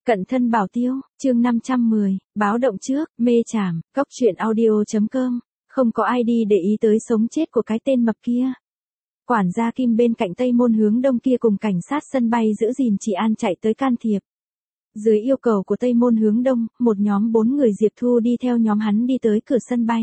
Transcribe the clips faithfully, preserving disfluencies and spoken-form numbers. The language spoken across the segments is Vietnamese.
Cận thân bảo tiêu, chương năm trăm mười, báo động trước, mê chảm, cóc truyện audio.com, không có ai đi để ý tới sống chết của cái tên mập kia. Quản gia Kim bên cạnh Tây Môn Hướng Đông kia cùng cảnh sát sân bay giữ gìn trị an chạy tới can thiệp. Dưới yêu cầu của Tây Môn Hướng Đông, một nhóm bốn người Diệp Thu đi theo nhóm hắn đi tới cửa sân bay.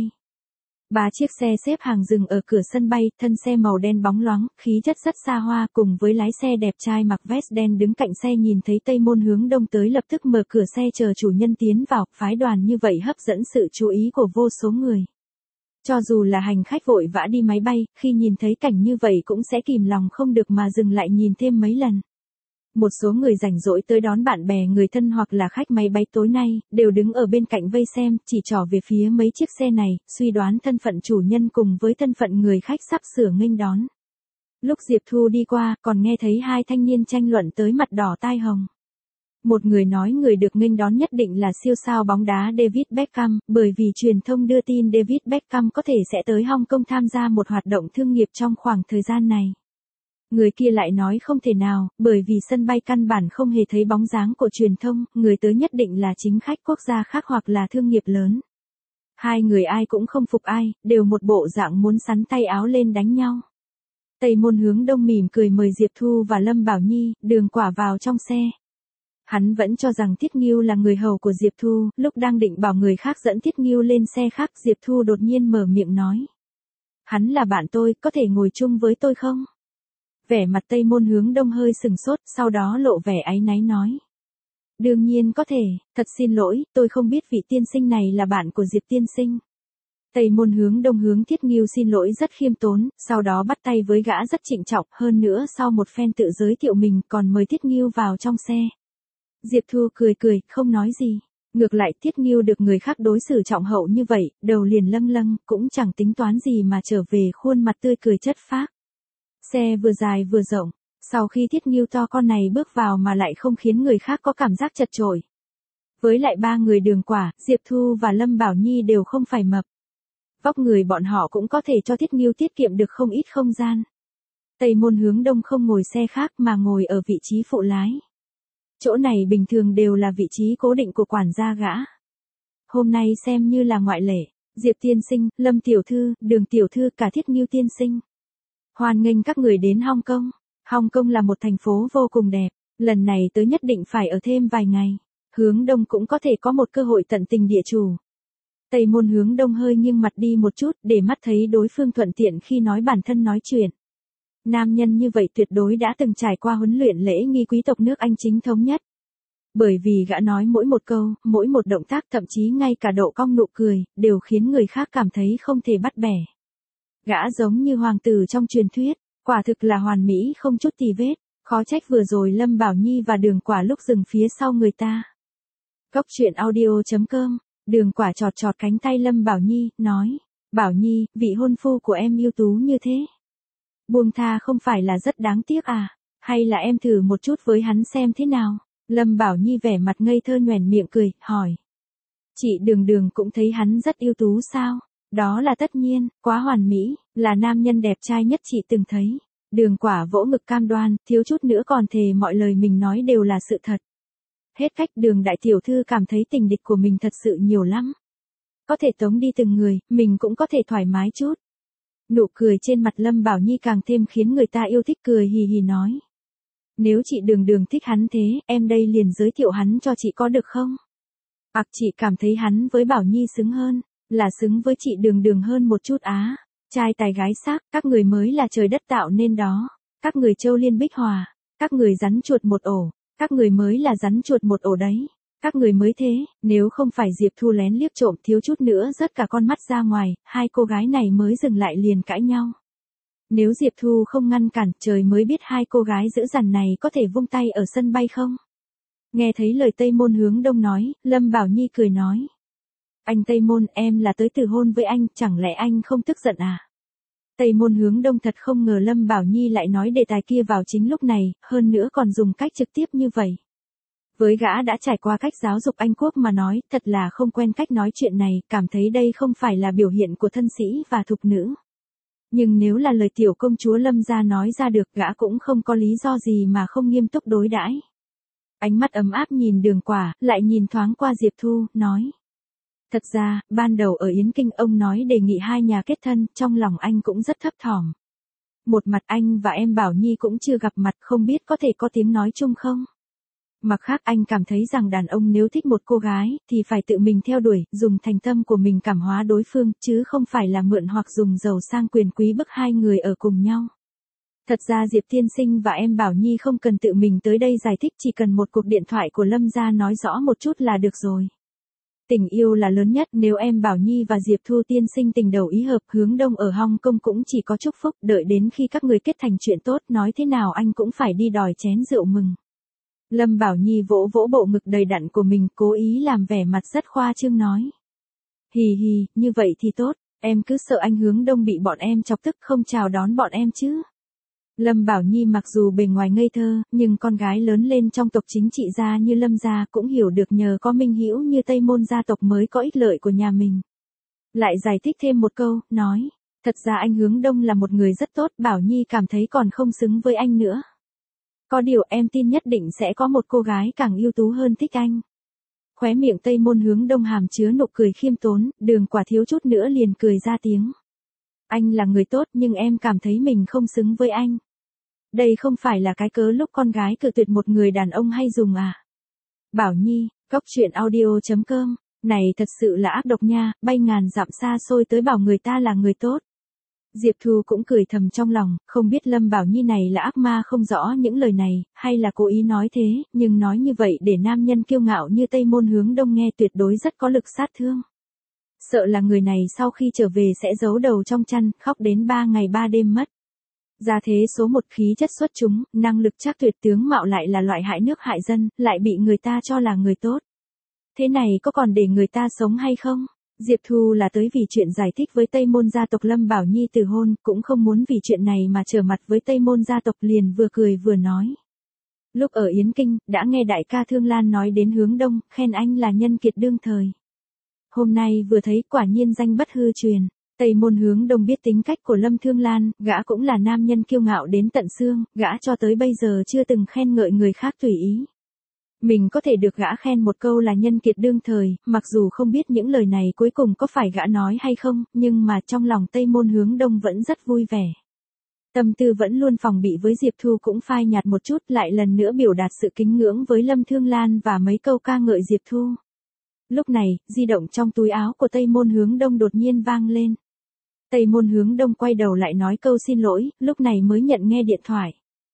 Ba chiếc xe xếp hàng dừng ở cửa sân bay, thân xe màu đen bóng loáng, khí chất rất xa hoa, cùng với lái xe đẹp trai mặc vest đen đứng cạnh xe nhìn thấy Tây Môn Hướng Đông tới lập tức mở cửa xe chờ chủ nhân tiến vào, phái đoàn như vậy hấp dẫn sự chú ý của vô số người. Cho dù là hành khách vội vã đi máy bay, khi nhìn thấy cảnh như vậy cũng sẽ kìm lòng không được mà dừng lại nhìn thêm mấy lần. Một số người rảnh rỗi tới đón bạn bè người thân hoặc là khách máy bay tối nay, đều đứng ở bên cạnh vây xem, chỉ trỏ về phía mấy chiếc xe này, suy đoán thân phận chủ nhân cùng với thân phận người khách sắp sửa nghênh đón. Lúc Diệp Thu đi qua, còn nghe thấy hai thanh niên tranh luận tới mặt đỏ tai hồng. Một người nói người được nghênh đón nhất định là siêu sao bóng đá David Beckham, bởi vì truyền thông đưa tin David Beckham có thể sẽ tới Hong Kong tham gia một hoạt động thương nghiệp trong khoảng thời gian này. Người kia lại nói không thể nào, bởi vì sân bay căn bản không hề thấy bóng dáng của truyền thông, người tới nhất định là chính khách quốc gia khác hoặc là thương nghiệp lớn. Hai người ai cũng không phục ai, đều một bộ dạng muốn sắn tay áo lên đánh nhau. Tây Môn Hướng Đông mỉm cười mời Diệp Thu và Lâm Bảo Nhi, Đường Quả vào trong xe. Hắn vẫn cho rằng Thiết Ngưu là người hầu của Diệp Thu, lúc đang định bảo người khác dẫn Thiết Ngưu lên xe khác, Diệp Thu đột nhiên mở miệng nói. Hắn là bạn tôi, có thể ngồi chung với tôi không? Vẻ mặt Tây Môn Hướng Đông hơi sừng sốt, sau đó lộ vẻ áy náy nói. Đương nhiên có thể, thật xin lỗi, tôi không biết vị tiên sinh này là bạn của Diệp tiên sinh. Tây Môn Hướng Đông hướng Thiết Ngưu xin lỗi rất khiêm tốn, sau đó bắt tay với gã rất trịnh trọng, hơn nữa sau một phen tự giới thiệu mình còn mời Thiết Ngưu vào trong xe. Diệp Thu cười cười, không nói gì. Ngược lại Thiết Ngưu được người khác đối xử trọng hậu như vậy, đầu liền lâng lâng, cũng chẳng tính toán gì mà trở về khuôn mặt tươi cười chất phác. Xe vừa dài vừa rộng, sau khi Thiết Ngưu to con này bước vào mà lại không khiến người khác có cảm giác chật chội. Với lại ba người Đường Quả, Diệp Thu và Lâm Bảo Nhi đều không phải mập. Vóc người bọn họ cũng có thể cho Thiết Ngưu tiết kiệm được không ít không gian. Tây Môn Hướng Đông không ngồi xe khác mà ngồi ở vị trí phụ lái. Chỗ này bình thường đều là vị trí cố định của quản gia gã. Hôm nay xem như là ngoại lệ, Diệp tiên sinh, Lâm tiểu thư, Đường tiểu thư, cả Thiết Ngưu tiên sinh. Hoan nghênh các người đến Hong Kong. Hong Kong là một thành phố vô cùng đẹp, lần này tới nhất định phải ở thêm vài ngày. Hướng Đông cũng có thể có một cơ hội tận tình địa chủ. Tây Môn Hướng Đông hơi nghiêng mặt đi một chút để mắt thấy đối phương thuận tiện khi nói bản thân nói chuyện. Nam nhân như vậy tuyệt đối đã từng trải qua huấn luyện lễ nghi quý tộc nước Anh chính thống nhất. Bởi vì gã nói mỗi một câu, mỗi một động tác thậm chí ngay cả độ cong nụ cười, đều khiến người khác cảm thấy không thể bắt bẻ. Gã giống như hoàng tử trong truyền thuyết, quả thực là hoàn mỹ không chút tì vết, khó trách vừa rồi Lâm Bảo Nhi và Đường Quả lúc dừng phía sau người ta. Cóc truyện audio.com, Đường Quả chọt chọt cánh tay Lâm Bảo Nhi, nói, Bảo Nhi, vị hôn phu của em ưu tú như thế. Buông tha không phải là rất đáng tiếc à, hay là em thử một chút với hắn xem thế nào. Lâm Bảo Nhi vẻ mặt ngây thơ nhoẻn miệng cười, hỏi. Chị Đường Đường cũng thấy hắn rất ưu tú sao? Đó là tất nhiên, quá hoàn mỹ, là nam nhân đẹp trai nhất chị từng thấy. Đường Quả vỗ ngực cam đoan, thiếu chút nữa còn thề mọi lời mình nói đều là sự thật. Hết cách Đường đại tiểu thư cảm thấy tình địch của mình thật sự nhiều lắm. Có thể tống đi từng người, mình cũng có thể thoải mái chút. Nụ cười trên mặt Lâm Bảo Nhi càng thêm khiến người ta yêu thích, cười hì hì nói. Nếu chị Đường Đường thích hắn thế, em đây liền giới thiệu hắn cho chị có được không? Ặc chị cảm thấy hắn với Bảo Nhi xứng hơn. Là xứng với chị Đường Đường hơn một chút á. Trai tài gái sắc, các người mới là trời đất tạo nên đó. Các người châu liên bích hòa, các người rắn chuột một ổ, các người mới là rắn chuột một ổ đấy. Các người mới thế, nếu không phải Diệp Thu lén liếc trộm thiếu chút nữa rớt cả con mắt ra ngoài, hai cô gái này mới dừng lại liền cãi nhau. Nếu Diệp Thu không ngăn cản, trời mới biết hai cô gái dữ dằn này có thể vung tay ở sân bay không. Nghe thấy lời Tây Môn Hướng Đông nói, Lâm Bảo Nhi cười nói. Anh Tây Môn, em là tới từ hôn với anh, chẳng lẽ anh không tức giận à? Tây Môn Hướng Đông thật không ngờ Lâm Bảo Nhi lại nói đề tài kia vào chính lúc này, hơn nữa còn dùng cách trực tiếp như vậy. Với gã đã trải qua cách giáo dục Anh Quốc mà nói, thật là không quen cách nói chuyện này, cảm thấy đây không phải là biểu hiện của thân sĩ và thục nữ. Nhưng nếu là lời tiểu công chúa Lâm gia nói ra được, gã cũng không có lý do gì mà không nghiêm túc đối đãi. Ánh mắt ấm áp nhìn Đường Quả, lại nhìn thoáng qua Diệp Thu, nói. Thật ra, ban đầu ở Yến Kinh ông nói đề nghị hai nhà kết thân, trong lòng anh cũng rất thấp thỏm. Một mặt anh và em Bảo Nhi cũng chưa gặp mặt, không biết có thể có tiếng nói chung không? Mặt khác anh cảm thấy rằng đàn ông nếu thích một cô gái, thì phải tự mình theo đuổi, dùng thành tâm của mình cảm hóa đối phương, chứ không phải là mượn hoặc dùng giàu sang quyền quý bức hai người ở cùng nhau. Thật ra Diệp Tiên Sinh và em Bảo Nhi không cần tự mình tới đây giải thích, chỉ cần một cuộc điện thoại của Lâm gia nói rõ một chút là được rồi. Tình yêu là lớn nhất, nếu em Bảo Nhi và Diệp Thu Tiên Sinh tình đầu ý hợp, Hướng Đông ở Hong Kong cũng chỉ có chúc phúc, đợi đến khi các người kết thành chuyện tốt, nói thế nào anh cũng phải đi đòi chén rượu mừng. Lâm Bảo Nhi vỗ vỗ bộ ngực đầy đặn của mình, cố ý làm vẻ mặt rất khoa trương nói. Hì hì, như vậy thì tốt, em cứ sợ anh Hướng Đông bị bọn em chọc tức không chào đón bọn em chứ. Lâm Bảo Nhi mặc dù bề ngoài ngây thơ, nhưng con gái lớn lên trong tộc chính trị gia như Lâm gia cũng hiểu được nhờ có Minh Hữu như Tây Môn gia tộc mới có ích lợi của nhà mình. Lại giải thích thêm một câu, nói, thật ra anh Hướng Đông là một người rất tốt, Bảo Nhi cảm thấy còn không xứng với anh nữa. Có điều em tin nhất định sẽ có một cô gái càng ưu tú hơn thích anh. Khóe miệng Tây Môn Hướng Đông hàm chứa nụ cười khiêm tốn, Đường Quả thiếu chút nữa liền cười ra tiếng. Anh là người tốt nhưng em cảm thấy mình không xứng với anh. Đây không phải là cái cớ lúc con gái cự tuyệt một người đàn ông hay dùng à? Bảo Nhi, cốc truyện audio chấm com, này thật sự là ác độc nha, bay ngàn dặm xa xôi tới bảo người ta là người tốt. Diệp Thu cũng cười thầm trong lòng, không biết Lâm Bảo Nhi này là ác ma không rõ những lời này, hay là cố ý nói thế, nhưng nói như vậy để nam nhân kiêu ngạo như Tây Môn Hướng Đông nghe tuyệt đối rất có lực sát thương. Sợ là người này sau khi trở về sẽ giấu đầu trong chăn, khóc đến ba ngày ba đêm mất. Gia thế số một, khí chất xuất chúng, năng lực chắc tuyệt, tướng mạo lại là loại hại nước hại dân, lại bị người ta cho là người tốt. Thế này có còn để người ta sống hay không? Diệp Thu là tới vì chuyện giải thích với Tây Môn gia tộc Lâm Bảo Nhi từ hôn, cũng không muốn vì chuyện này mà trở mặt với Tây Môn gia tộc, liền vừa cười vừa nói. Lúc ở Yến Kinh, đã nghe đại ca Thương Lan nói đến Hướng Đông, khen anh là nhân kiệt đương thời. Hôm nay vừa thấy quả nhiên danh bất hư truyền. Tây Môn Hướng Đông biết tính cách của Lâm Thương Lan, gã cũng là nam nhân kiêu ngạo đến tận xương, gã cho tới bây giờ chưa từng khen ngợi người khác tùy ý. Mình có thể được gã khen một câu là nhân kiệt đương thời, mặc dù không biết những lời này cuối cùng có phải gã nói hay không, nhưng mà trong lòng Tây Môn Hướng Đông vẫn rất vui vẻ. Tâm tư vẫn luôn phòng bị với Diệp Thu cũng phai nhạt một chút, lại lần nữa biểu đạt sự kính ngưỡng với Lâm Thương Lan và mấy câu ca ngợi Diệp Thu. Lúc này, di động trong túi áo của Tây Môn Hướng Đông đột nhiên vang lên. Tây Môn Hướng Đông quay đầu lại nói câu xin lỗi, lúc này mới nhận nghe điện thoại.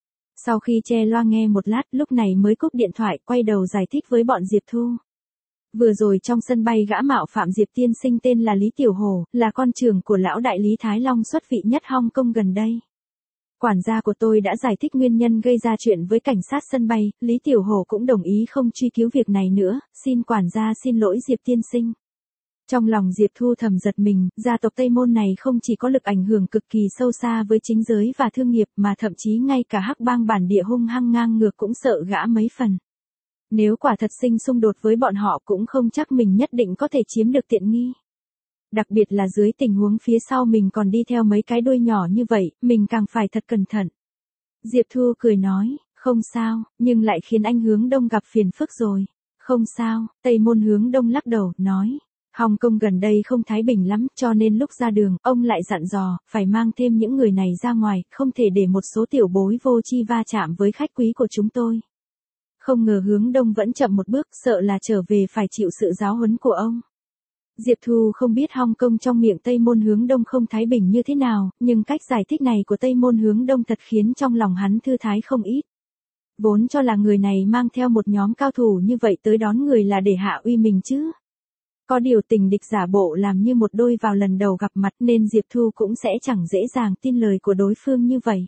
Sau khi che loa nghe một lát, lúc này mới cúp điện thoại, quay đầu giải thích với bọn Diệp Thu. Vừa rồi trong sân bay gã mạo phạm Diệp Tiên Sinh tên là Lý Tiểu Hổ, là con trưởng của lão đại Lý Thái Long xuất vị nhất Hong Kong gần đây. Quản gia của tôi đã giải thích nguyên nhân gây ra chuyện với cảnh sát sân bay, Lý Tiểu Hổ cũng đồng ý không truy cứu việc này nữa, xin quản gia xin lỗi Diệp Tiên Sinh. Trong lòng Diệp Thu thầm giật mình, gia tộc Tây Môn này không chỉ có lực ảnh hưởng cực kỳ sâu xa với chính giới và thương nghiệp mà thậm chí ngay cả hắc bang bản địa hung hăng ngang ngược cũng sợ gã mấy phần. Nếu quả thật sinh xung đột với bọn họ cũng không chắc mình nhất định có thể chiếm được tiện nghi. Đặc biệt là dưới tình huống phía sau mình còn đi theo mấy cái đuôi nhỏ như vậy, mình càng phải thật cẩn thận. Diệp Thu cười nói, không sao, nhưng lại khiến anh Hướng Đông gặp phiền phức rồi. Không sao, Tây Môn Hướng Đông lắc đầu, nói. Hong Kong gần đây không thái bình lắm, cho nên lúc ra đường, ông lại dặn dò, phải mang thêm những người này ra ngoài, không thể để một số tiểu bối vô chi va chạm với khách quý của chúng tôi. Không ngờ Hướng Đông vẫn chậm một bước, sợ là trở về phải chịu sự giáo huấn của ông. Diệp Thu không biết Hong Kong trong miệng Tây Môn Hướng Đông không thái bình như thế nào, nhưng cách giải thích này của Tây Môn Hướng Đông thật khiến trong lòng hắn thư thái không ít. Vốn cho là người này mang theo một nhóm cao thủ như vậy tới đón người là để hạ uy mình chứ. Có điều tình địch giả bộ làm như một đôi vào lần đầu gặp mặt nên Diệp Thu cũng sẽ chẳng dễ dàng tin lời của đối phương như vậy.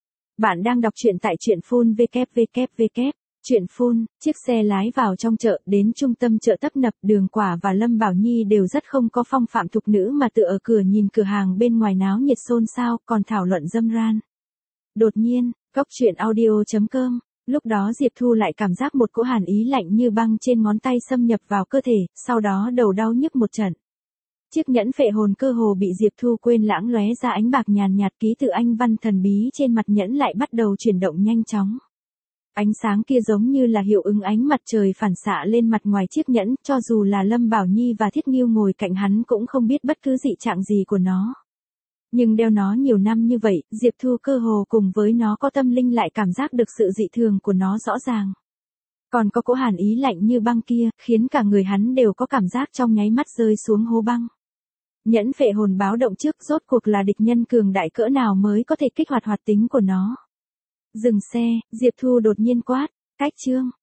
Bạn đang đọc truyện tại truyện phun vê kép vê kép vê kép. Truyện phun, chiếc xe lái vào trong chợ, đến trung tâm chợ tấp nập, Đường Quả và Lâm Bảo Nhi đều rất không có phong phạm thục nữ mà tựa ở cửa nhìn cửa hàng bên ngoài náo nhiệt xôn xao, còn thảo luận râm ran. Đột nhiên, cốc truyện audio chấm com, lúc đó Diệp Thu lại cảm giác một cỗ hàn ý lạnh như băng trên ngón tay xâm nhập vào cơ thể, sau đó đầu đau nhức một trận. Chiếc nhẫn phệ hồn cơ hồ bị Diệp Thu quên lãng lóe ra ánh bạc nhàn nhạt, ký tự Anh văn thần bí trên mặt nhẫn lại bắt đầu chuyển động nhanh chóng. Ánh sáng kia giống như là hiệu ứng ánh mặt trời phản xạ lên mặt ngoài chiếc nhẫn, cho dù là Lâm Bảo Nhi và Thiết Nghiêu ngồi cạnh hắn cũng không biết bất cứ dị trạng gì của nó. Nhưng đeo nó nhiều năm như vậy, Diệp Thu cơ hồ cùng với nó có tâm linh lại cảm giác được sự dị thường của nó rõ ràng. Còn có cỗ hàn ý lạnh như băng kia, khiến cả người hắn đều có cảm giác trong nháy mắt rơi xuống hố băng. Nhẫn phệ hồn báo động trước rốt cuộc là địch nhân cường đại cỡ nào mới có thể kích hoạt hoạt tính của nó. Dừng xe, Diệp Thu đột nhiên quát, cách Trương.